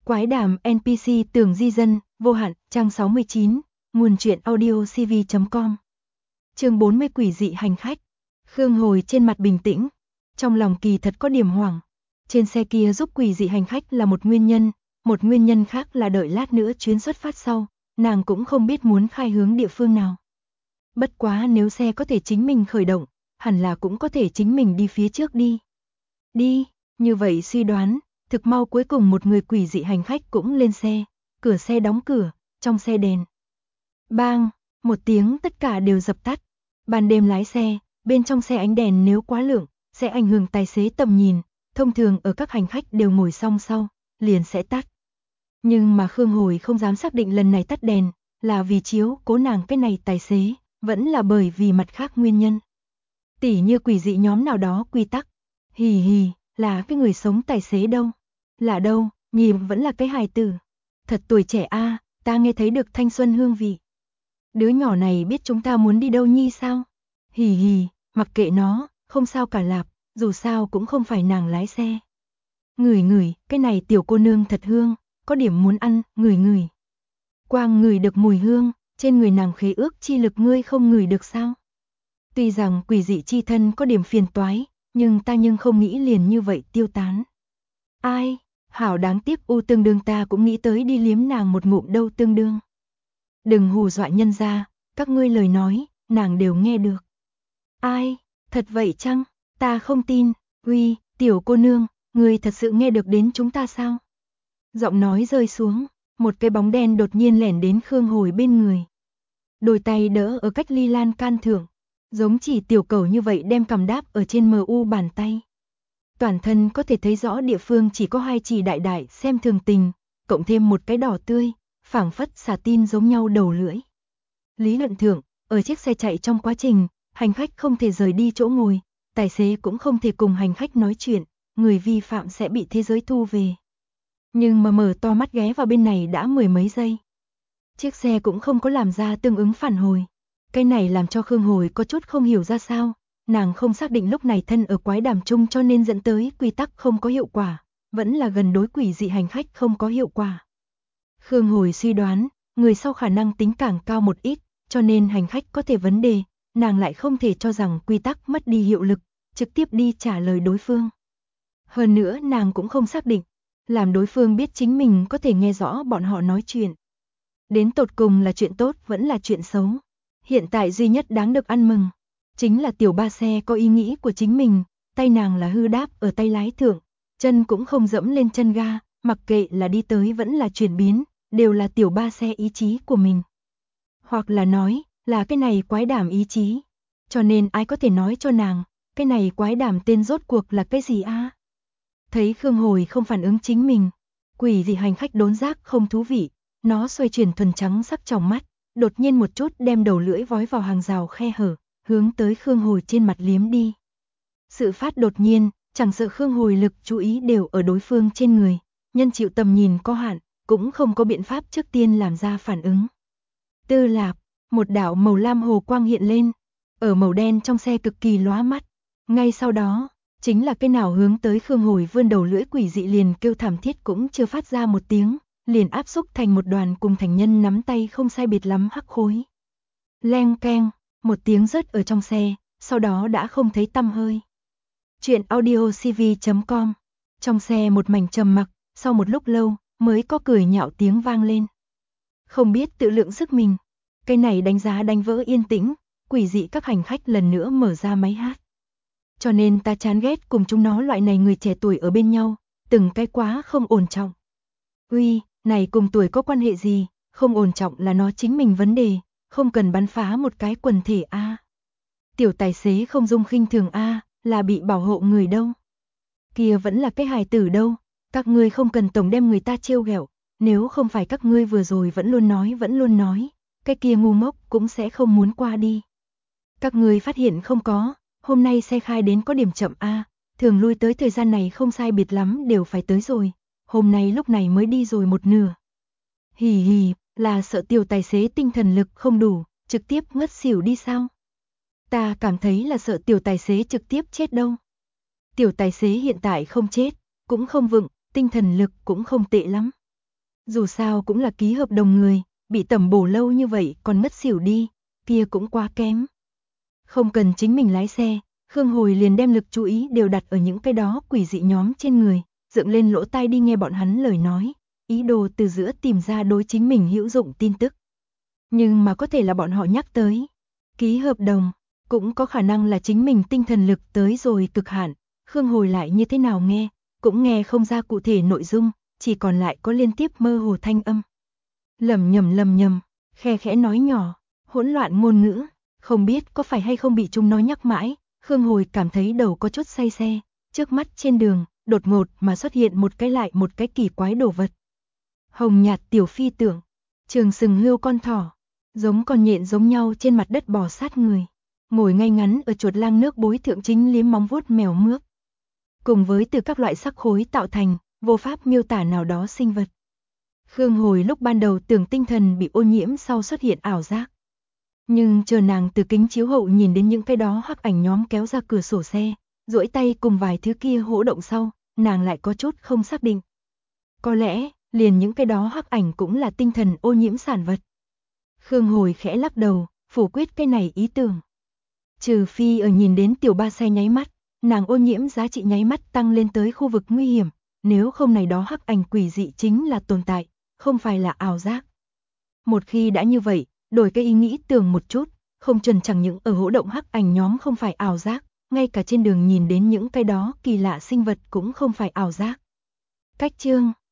Quái đàm NPC tưởng di dân, vô hạn, trang 69, nguồn truyện audio cv.com. Chương 40 quỷ dị hành khách. Khương Hồi trên mặt bình tĩnh, trong lòng kỳ thật có điểm hoảng. Trên xe kia giúp quỷ dị hành khách là một nguyên nhân khác là đợi lát nữa chuyến xuất phát sau, nàng cũng không biết muốn khai hướng địa phương nào. Bất quá nếu xe có thể chính mình khởi động, hẳn là cũng có thể chính mình đi phía trước đi. Đi, như vậy suy đoán, thực mau cuối cùng một người quỷ dị hành khách cũng lên xe, cửa xe đóng cửa, trong xe đèn. Bang, một tiếng tất cả đều dập tắt. Ban đêm lái xe, bên trong xe ánh đèn nếu quá lượng, sẽ ảnh hưởng tài xế tầm nhìn, thông thường ở các hành khách đều ngồi song sau, liền sẽ tắt. Nhưng mà Khương Hồi không dám xác định lần này tắt đèn, là vì chiếu cố nàng cái này tài xế, vẫn là bởi vì mặt khác nguyên nhân. Tỉ như quỷ dị nhóm nào đó quy tắc. Hì hì, là cái người sống tài xế đâu? Là đâu, nhìn vẫn là cái hài tử. Thật tuổi trẻ a, ta nghe thấy được thanh xuân hương vị. Đứa nhỏ này biết chúng ta muốn đi đâu nhi sao? Hì hì, mặc kệ nó, không sao cả lạp, dù sao cũng không phải nàng lái xe. Ngửi, cái này tiểu cô nương thật hương, có điểm muốn ăn, ngửi. Quang ngửi được mùi hương, trên người nàng khế ước chi lực ngươi không ngửi được sao? Tuy rằng quỷ dị chi thân có điểm phiền toái, nhưng ta không nghĩ liền như vậy tiêu tán. Ai, hảo đáng tiếc u tương đương ta cũng nghĩ tới đi liếm nàng một ngụm đâu tương đương. Đừng hù dọa nhân ra, các ngươi lời nói, nàng đều nghe được. Ai, thật vậy chăng, ta không tin, uy, tiểu cô nương, ngươi thật sự nghe được đến chúng ta sao? Giọng nói rơi xuống, một cái bóng đen đột nhiên lẻn đến Khương Hồi bên người. Đôi tay đỡ ở cách ly lan can thượng, giống chỉ tiểu cẩu như vậy đem cằm đáp ở trên MU bàn tay. Toàn thân có thể thấy rõ địa phương chỉ có hai chỉ đại xem thường tình, cộng thêm một cái đỏ tươi, phảng phất xà tin giống nhau đầu lưỡi. Lý luận thượng, ở chiếc xe chạy trong quá trình, hành khách không thể rời đi chỗ ngồi, tài xế cũng không thể cùng hành khách nói chuyện, người vi phạm sẽ bị thế giới thu về. Nhưng mà mở to mắt ghé vào bên này đã mười mấy giây. Chiếc xe cũng không có làm ra tương ứng phản hồi. Cái này làm cho Khương Hồi có chút không hiểu ra sao, nàng không xác định lúc này thân ở quái đàm chung cho nên dẫn tới quy tắc không có hiệu quả, vẫn là gần đối quỷ dị hành khách không có hiệu quả. Khương Hồi suy đoán, người sau khả năng tính càng cao một ít, cho nên hành khách có thể vấn đề, nàng lại không thể cho rằng quy tắc mất đi hiệu lực, trực tiếp đi trả lời đối phương. Hơn nữa nàng cũng không xác định, làm đối phương biết chính mình có thể nghe rõ bọn họ nói chuyện. Đến tột cùng là chuyện tốt vẫn là chuyện xấu. Hiện tại duy nhất đáng được ăn mừng, chính là tiểu ba xe có ý nghĩ của chính mình, tay nàng là hư đáp ở tay lái thượng, chân cũng không dẫm lên chân ga, mặc kệ là đi tới vẫn là chuyển biến, đều là tiểu ba xe ý chí của mình. Hoặc là nói, là cái này quái đàm ý chí. Cho nên ai có thể nói cho nàng, cái này quái đàm tên rốt cuộc là cái gì a? Thấy Khương Hồi không phản ứng chính mình, quỷ dị hành khách đốn giác không thú vị, nó xoay chuyển thuần trắng sắc trong mắt, đột nhiên một chút đem đầu lưỡi vói vào hàng rào khe hở, hướng tới Khương Hồi trên mặt liếm đi. Sự phát đột nhiên, chẳng sợ Khương Hồi lực chú ý đều ở đối phương trên người, nhân chịu tầm nhìn có hạn, cũng không có biện pháp trước tiên làm ra phản ứng. Tư lạp, một đạo màu lam hồ quang hiện lên, ở màu đen trong xe cực kỳ lóa mắt. Ngay sau đó, chính là cái nào hướng tới Khương Hồi vươn đầu lưỡi quỷ dị liền kêu thảm thiết cũng chưa phát ra một tiếng, liền áp xúc thành một đoàn cùng thành nhân nắm tay không sai biệt lắm hắc khối. Leng keng, một tiếng rớt ở trong xe, sau đó đã không thấy tăm hơi. Chuyện audio cv.com. Trong xe một mảnh trầm mặc, sau một lúc lâu mới có cười nhạo tiếng vang lên. Không biết tự lượng sức mình, cái này đánh giá đánh vỡ yên tĩnh, quỷ dị các hành khách lần nữa mở ra máy hát. Cho nên ta chán ghét cùng chúng nó loại này người trẻ tuổi ở bên nhau, từng cái quá không ổn trọng. Uy, này cùng tuổi có quan hệ gì, không ổn trọng là nó chính mình vấn đề, không cần bắn phá một cái quần thể a. Tiểu tài xế không dung khinh thường a, là bị bảo hộ người đâu. Kia vẫn là cái hài tử đâu, các ngươi không cần tổng đem người ta trêu ghẹo, nếu không phải các ngươi vừa rồi vẫn luôn nói, cái kia ngu ngốc cũng sẽ không muốn qua đi. Các ngươi phát hiện không có, hôm nay xe khai đến có điểm chậm a, thường lui tới thời gian này không sai biệt lắm đều phải tới rồi. Hôm nay lúc này mới đi rồi một nửa. Hì hì, là sợ tiểu tài xế tinh thần lực không đủ, trực tiếp ngất xỉu đi sao? Ta cảm thấy là sợ tiểu tài xế trực tiếp chết đâu. Tiểu tài xế hiện tại không chết, cũng không vựng, tinh thần lực cũng không tệ lắm. Dù sao cũng là ký hợp đồng người, bị tẩm bổ lâu như vậy còn ngất xỉu đi, kia cũng quá kém. Không cần chính mình lái xe, Khương Hồi liền đem lực chú ý đều đặt ở những cái đó quỷ dị nhóm trên người, dựng lên lỗ tai đi nghe bọn hắn lời nói, ý đồ từ giữa tìm ra đối chính mình hữu dụng tin tức. Nhưng mà có thể là bọn họ nhắc tới ký hợp đồng, cũng có khả năng là chính mình tinh thần lực tới rồi cực hạn, Khương Hồi lại như thế nào nghe, cũng nghe không ra cụ thể nội dung, chỉ còn lại có liên tiếp mơ hồ thanh âm. Lầm nhầm, khe khẽ nói nhỏ, hỗn loạn ngôn ngữ, không biết có phải hay không bị chúng nói nhắc mãi, Khương Hồi cảm thấy đầu có chút say xe, trước mắt trên đường, đột ngột mà xuất hiện một cái lại một cái kỳ quái đồ vật. Hồng nhạt tiểu phi tưởng, trường sừng hươu con thỏ, giống con nhện giống nhau trên mặt đất bò sát người, ngồi ngay ngắn ở chuột lang nước bối thượng chính liếm móng vuốt mèo mướp. Cùng với từ các loại sắc khối tạo thành, vô pháp miêu tả nào đó sinh vật. Khương Hồi lúc ban đầu tưởng tinh thần bị ô nhiễm sau xuất hiện ảo giác. Nhưng chờ nàng từ kính chiếu hậu nhìn đến những cái đó hắc ảnh nhóm kéo ra cửa sổ xe, duỗi tay cùng vài thứ kia hỗ động sau, nàng lại có chút không xác định. Có lẽ, liền những cái đó hắc ảnh cũng là tinh thần ô nhiễm sản vật. Khương Hồi khẽ lắc đầu, phủ quyết cái này ý tưởng. Trừ phi ở nhìn đến tiểu ba xe nháy mắt, nàng ô nhiễm giá trị nháy mắt tăng lên tới khu vực nguy hiểm, nếu không này đó hắc ảnh quỷ dị chính là tồn tại, không phải là ảo giác. Một khi đã như vậy, đổi cái ý nghĩ tưởng một chút, không chừng chẳng những ở hỗ động hắc ảnh nhóm không phải ảo giác, ngay cả trên đường nhìn đến những cái đó kỳ lạ sinh vật cũng không phải ảo giác. Cách chương